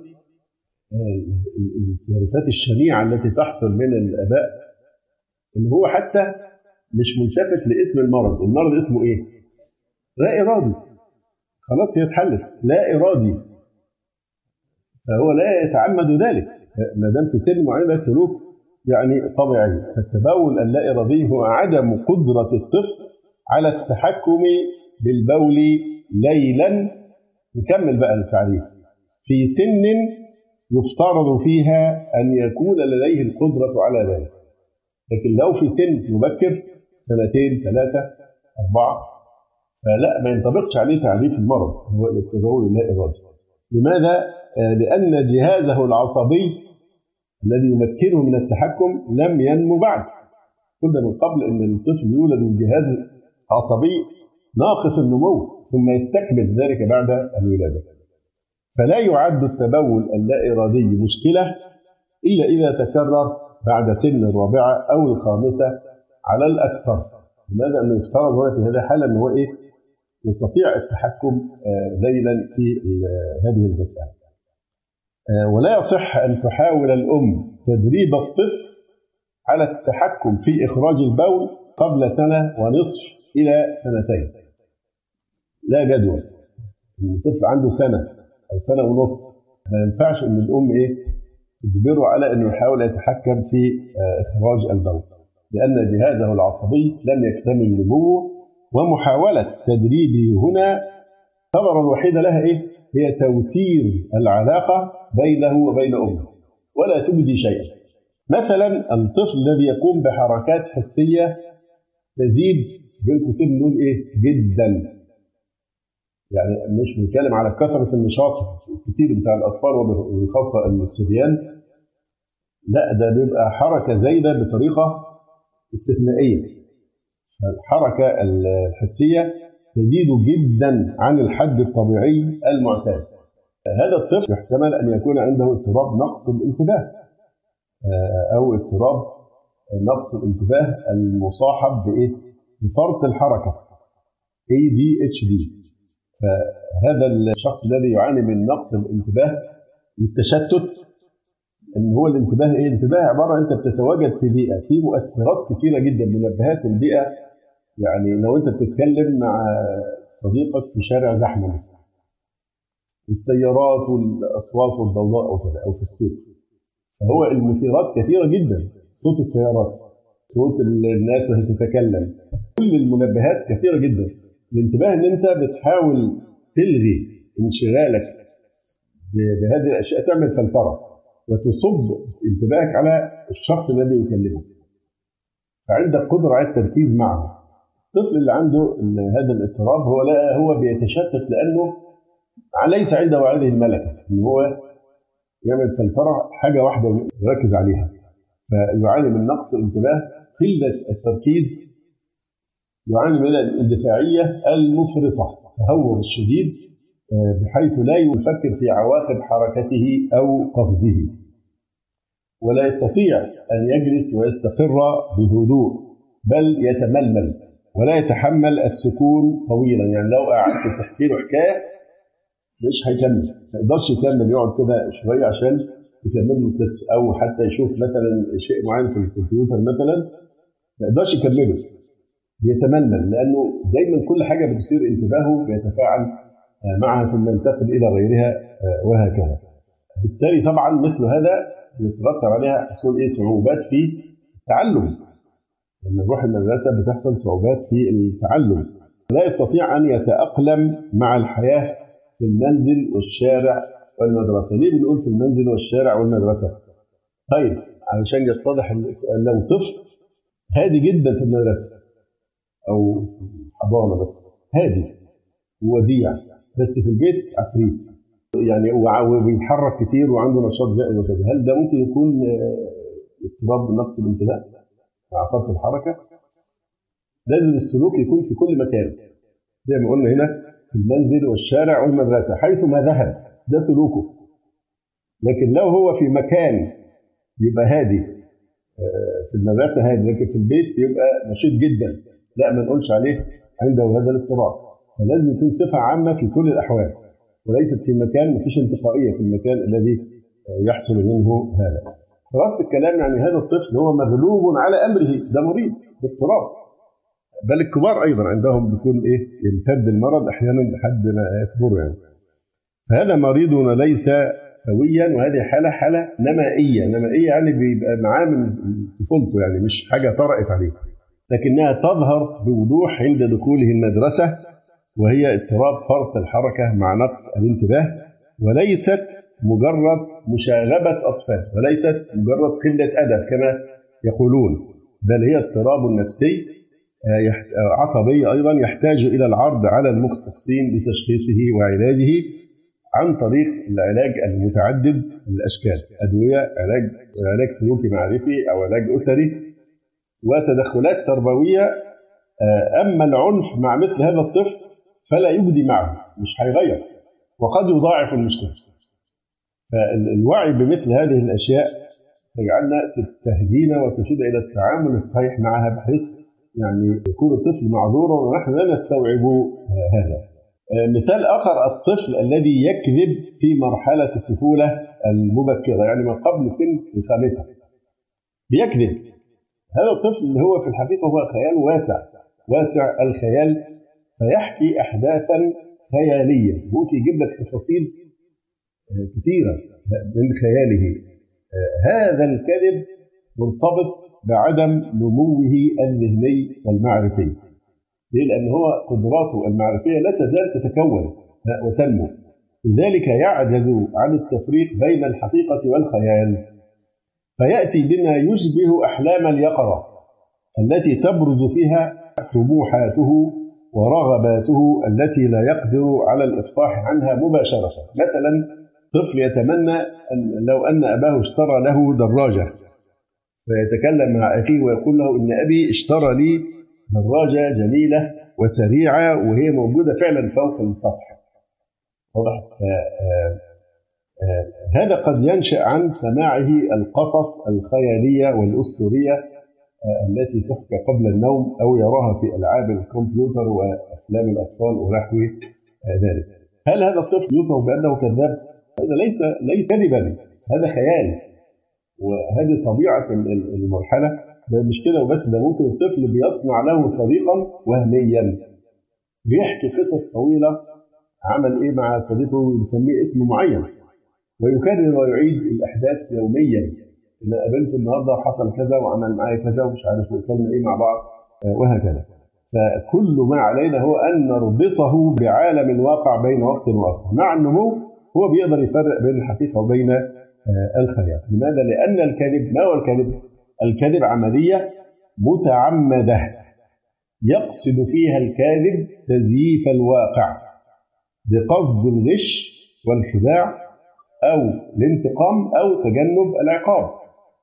التصرفات الشنيعة التي تحصل من الآباء، إن هو حتى مش ملتفت لاسم المرض، المرض اسمه إيه؟ لا إرادي، خلاص هي اتحلت، لا إرادي، فهو لا يتعمد ذلك ما دام في سن معين، سلوك يعني طبيعي. فالتبول اللا إرادي هو عدم قدرة الطفل على التحكم بالبول ليلا. نكمل بقى التعريف: في سن يفترض فيها أن يكون لديه القدرة على ذلك، لكن لو في سن مبكر 2 3 4 فلا، ما ينطبقش عليه تعريف المرض هو التبول اللا إرادي. لماذا؟ لأن جهازه العصبي الذي يمكنه من التحكم لم ينمو بعد. قلنا من قبل أن الطفل يولد بجهاز عصبي ناقص النمو ثم يستكمل ذلك بعد الولادة. فلا يعد التبول اللا إرادي مشكلة إلا إذا تكرر بعد سن الرابعة أو الخامسة على الأكثر. لماذا؟ أنه يفترض هنا في هذه الحالة أنه يستطيع التحكم ليلا في هذه المسألة. ولا يصح أن تحاول الأم تدريب الطفل على التحكم في إخراج البول قبل 1.5 سنة إلى 2 سنين. لا جدوى. الطفل عنده 1 سنة أو 1.5 سنة، ما ينفعش أن الأم تجبره على أنه يحاول يتحكم في إخراج البول، لأن جهازه العصبي لم يكتمل نموه، ومحاولة تدريبه هنا الثمرة الوحيدة لها هي توتير العلاقة بينه وبين أمه، ولا تجدي شيئا. مثلا الطفل الذي يقوم بحركات حسية تزيد بين قوسين نقول جدا، يعني مش بنتكلم على كثرة النشاط الكتير بتاع الأطفال وبخاصة الصبيان، لا ده بيبقى حركة زايدة بطريقة استثنائية. الحركة الحسية تزيد جدا عن الحد الطبيعي المعتاد. هذا الطفل يحتمل أن يكون عنده اضطراب نقص الانتباه أو اضطراب نقص الانتباه المصاحب بفرط الحركة ADHD. فهذا الشخص الذي يعاني من نقص الانتباه والتشتت، ان هو الانتباه الانتباه عباره انت بتتواجد في بيئه في مؤثرات كثيره جدا، منبهات البيئه. يعني لو انت بتتكلم مع صديقك في شارع زحمه مثلا، السيارات والاصوات والضوضاء او كذا، او في السوق، فهو المثيرات كثيره جدا، صوت السيارات، صوت الناس وهي تتكلم، كل المنبهات كثيره جدا. الانتباه ان انت بتحاول تلغي انشغالك بهذه الاشياء، تعمل فلتره وتصب انتباهك على الشخص الذي يكلمك، فعندك قدرة على التركيز معه. الطفل اللي عنده هذا الاضطراب هو بيتشتت لأنه ليس عنده هذه الملكة إن هو يعمل فلترة حاجة واحدة يركز عليها، فيعاني من نقص الانتباه، قلة التركيز، يعاني من الاندفاعية المفرطة، التهور الشديد بحيث لا يفكر في عواقب حركته أو قفزه، ولا يستطيع أن يجلس ويستقر بهدوء، بل يتململ ولا يتحمل السكون طويلا. يعني لو قعدت تحكي له حكاية مش هيكمل، ما يقدرش يكمل، يقعد كده شوية عشان يكمل له القصة، أو حتى يشوف مثلا شيء معين في الكمبيوتر مثلا ما يقدرش يكمله، بيتململ، لأنه دايما كل حاجة بتصير انتباهه بيتفاعل معها ثم ينتقل إلى غيرها وهكذا. بالتالي طبعا مثل هذا يترتب عليها حصول صعوبات في التعلم. لما نروح المدرسة بتحصل صعوبات في التعلم، لا يستطيع أن يتأقلم مع الحياة في المنزل والشارع والمدرسة. ليه بنقول في المنزل والشارع والمدرسة؟ طيب علشان يتضح السؤال، لو طفل هادي جدا في المدرسة أو حضانة بس هادي ووديع، بس في البيت عفريت، يعني وبيتحرك كتير وعنده نشاط زائد وكذا، هل ده ممكن يكون اضطراب نقص الانتباه مع فرط الحركة. لازم السلوك يكون في كل مكان زي ما قلنا هنا، في المنزل والشارع والمدرسة، حيث ما ذهب ده سلوكه. لكن لو هو في مكان يبقى هادي، في المدرسة هادي، لكن في البيت يبقى نشيط جدا، لا ما نقولش عليه عنده هذا الاضطراب. فلازم يكون صفة عامة في كل الأحوال، وليست في مكان مفيش انتقائية في المكان الذي يحصل منه هذا. خلاص الكلام يعني هذا الطفل هو مغلوب على أمره، ده مريض باضطراب. بل الكبار أيضا عندهم بيكون يمتد المرض أحيانا لحد ما يكبروا يعني. فهذا مريضنا ليس سويا، وهذه حالة نمائية يعني بيبقى معاه من طفولته، يعني مش حاجة طرأت عليه، لكنها تظهر بوضوح عند دخوله المدرسة، وهي اضطراب فرط الحركة مع نقص الانتباه، وليست مجرد مشاغبة أطفال، وليست مجرد قلة أدب كما يقولون، بل هي اضطراب نفسي عصبي أيضا يحتاج إلى العرض على المختصين لتشخيصه وعلاجه عن طريق العلاج المتعدد الأشكال، أدوية، علاج سلوكي معرفي أو علاج أسري وتدخلات تربوية. أما العنف مع مثل هذا الطفل فلا يجدي معه، مش هيغير، وقد يضاعف المشكلة. فالوعي بمثل هذه الأشياء تجعلنا تهدينا وتشير إلى التعامل الصحيح معها، بحيث يعني يكون الطفل معذورا ونحن لا نستوعب هذا. مثال آخر، الطفل الذي يكذب في مرحلة الطفولة المبكرة، يعني من قبل سن الخامسة بيكذب. هذا الطفل اللي هو في الحقيقة هو خيال واسع الخيال، فيحكي أحداثا خيالية، ممكن يجيب لك تفاصيل كثيرة من خياله. هذا الكذب مرتبط بعدم نموه الذهني والمعرفي. ليه؟ لأن هو قدراته المعرفية لا تزال تتكون وتنمو، لذلك يعجز عن التفريق بين الحقيقة والخيال، فيأتي بما يشبه أحلام اليقظة التي تبرز فيها طموحاته ورغباته التي لا يقدر على الإفصاح عنها مباشرة. مثلا طفل يتمنى لو أن أباه اشترى له دراجة، فيتكلم مع أخيه ويقول له إن أبي اشترى لي دراجة جميلة وسريعة وهي موجودة فعلا فوق السطح. واضح؟ هذا قد ينشأ عن سماعه القصص الخيالية والأسطورية التي تحكى قبل النوم، أو يراها في ألعاب الكمبيوتر وأفلام الأطفال ونحو ذلك. هل هذا الطفل يوصف بأنه كذاب؟ هذا ليس كذبا، هذا خيال، وهذه طبيعة المرحلة. مش كده وبس، ده ممكن الطفل بيصنع له صديقا وهميا، بيحكي قصص طويلة عمل إيه مع صديقه، يسميه اسم معين، ويكرر ويعيد الأحداث يوميا، إن قابلته النهارده وحصل كذا وعمل معايا كذا ومش عارف وكلنا إيه مع بعض وهكذا. فكل ما علينا هو أن نربطه بعالم الواقع بين وقت وآخر. مع النمو هو بيقدر يفرق بين الحقيقة وبين الخيال. لماذا؟ لأن الكذب، ما هو الكذب؟ الكذب عملية متعمدة يقصد فيها الكاذب تزييف الواقع بقصد الغش والخداع أو الانتقام أو تجنب العقاب.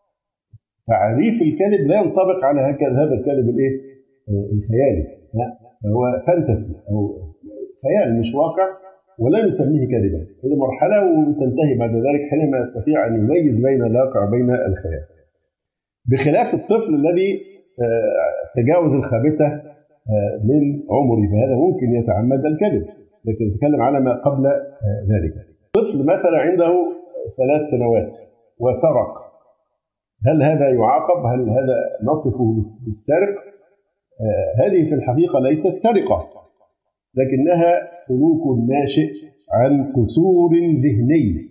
تعريف الكذب لا ينطبق على هذا الكذب الخيالي، هو فانتسي أو خيال مش واقع، ولا نسميه كذبا. هذه مرحلة وتنتهي بعد ذلك حينما يستطيع أن يميز بين الواقع وبين الخيال، بخلاف الطفل الذي تجاوز الخامسة من عمره، فهذا ممكن يتعمد الكذب، لكن نتكلم على ما قبل ذلك. طفل مثلا عنده 3 سنوات وسرق، هل هذا يعاقب؟ هل هذا نصفه بالسرق؟ هذه في الحقيقة ليست سرقة، لكنها سلوك ناشئ عن قصور ذهني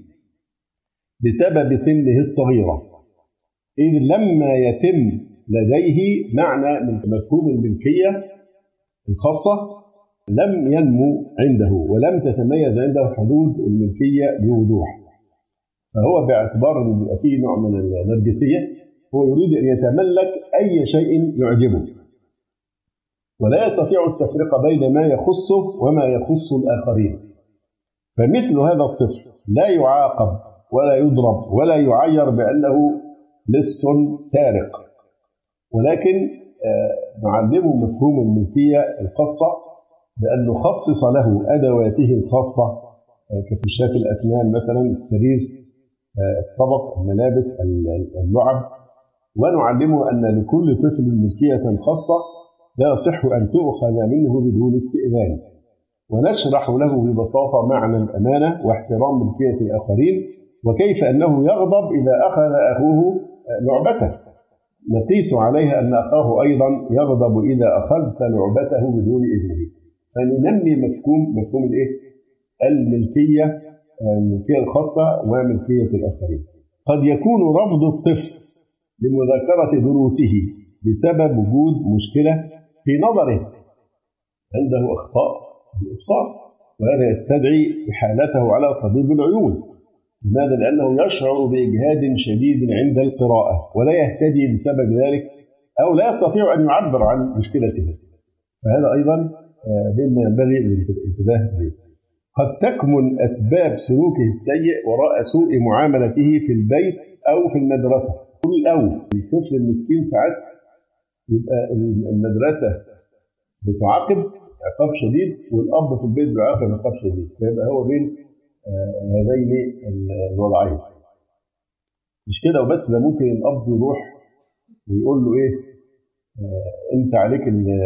بسبب سنه الصغيرة، إذ لما يتم لديه معنى من مفهوم الملكية الخاصة لم ينمو عنده، ولم تتميز عنده حدود الملكية بوضوح، فهو باعتبار أن فيه نوع من النرجسية هو يريد أن يتملك أي شيء يعجبه، ولا يستطيع التفرقة بين ما يخصه وما يخص الآخرين. فمثل هذا الطفل لا يعاقب ولا يضرب ولا يعير بأنه لص سارق، ولكن نعلمه مفهوم الملكية الخاصة بأن نخصص له أدواته الخاصة كفرشات الأسنان مثلا، السرير، الطبق، الملابس، اللعب، ونعلمه أن لكل طفل ملكية خاصة لا يصح أن تؤخذ منه بدون استئذان، ونشرح له ببساطة معنى الأمانة واحترام ملكية الآخرين، وكيف أنه يغضب إذا أخذ أخوه لعبته، نقيس عليها أن أخاه أيضا يغضب إذا أخذت لعبته بدون إذنه، فننمي مفهوم الملكية الخاصة وملكية الآخرين. قد يكون رفض الطفل لمذاكرة دروسه بسبب وجود مشكلة في نظره، عنده أخطاء في الإبصار، وهذا يستدعي إحالته على طبيب العيون. لماذا؟ لأنه يشعر بإجهاد شديد عند القراءة ولا يهتدي بسبب ذلك، أو لا يستطيع أن يعبر عن مشكلته، فهذا أيضا مما ينبغي الانتباه إليه. قد تكمن أسباب سلوكه السيء وراء سوء معاملته في البيت أو في المدرسة. أو الطفل المسكين ساعات يبقى المدرسة بتعاقب عقاب شديد والأب في البيت بيعاقب عقاب شديد، فيبقى هو بين هذين الوضعين. مش كده وبس، ده ممكن الأب يروح ويقول له أنت عليك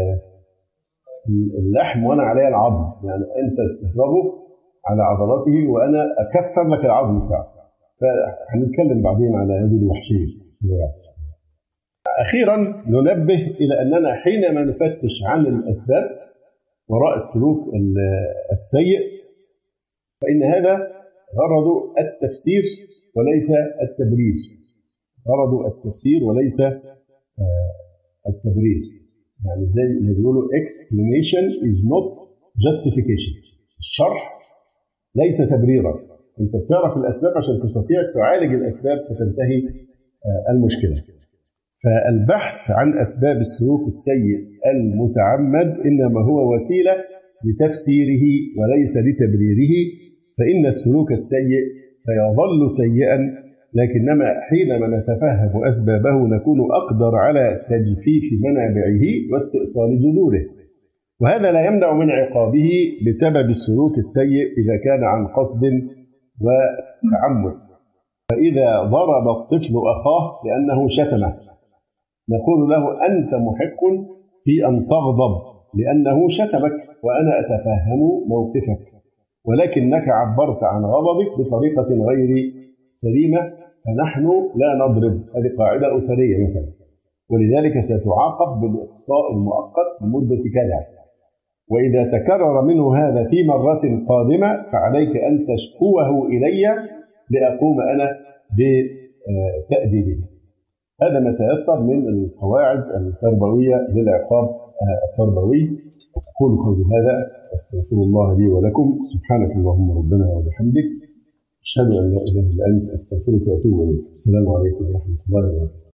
اللحم وأنا عليا العظم، يعني أنت تضربه على عضلاته وأنا أكسر لك العظم بتاعه. فهنتكلم بعدين على هذه الوحشية. أخيرا ننبه إلى أننا حينما نفتش عن الأسباب وراء السلوك السيء فإن هذا غرض التفسير وليس التبرير، غرض التفسير وليس التبرير. يعني زي اللي بيقولوا explanation is not justification، الشرح ليس تبريرا. انت بتعرف الأسباب عشان تستطيع تعالج الأسباب فتنتهي المشكلة. فالبحث عن أسباب السلوك السيء المتعمد إنما هو وسيلة لتفسيره وليس لتبريره، فإن السلوك السيء سيظل سيئا، لكنما حينما نتفهم أسبابه نكون أقدر على تجفيف منابعه واستئصال جذوره، وهذا لا يمنع من عقابه بسبب السلوك السيء إذا كان عن قصد وتعمد. فإذا ضرب الطفل أخاه لأنه شتمه نقول له أنت محق في أن تغضب لأنه شتمك وأنا أتفهم موقفك، ولكنك عبرت عن غضبك بطريقة غير سليمة فنحن لا نضرب. هذه قاعدة أسرية مثلا، ولذلك ستعاقب بالإقصاء المؤقت لمدة كذا، وإذا تكرر منه هذا في مرة قادمة فعليك أن تشكوه إلي لأقوم أنا بتأديبه. هذا ما تيسر من القواعد التربوية للعقاب التربوي. أقول قولي هذا أستغفر الله لي ولكم، سبحانك اللهم ربنا وبحمدك، أشهد أن لا إله إلا أنت، أستغفرك وأتوب إليك. السلام عليكم ورحمة الله وبركاته.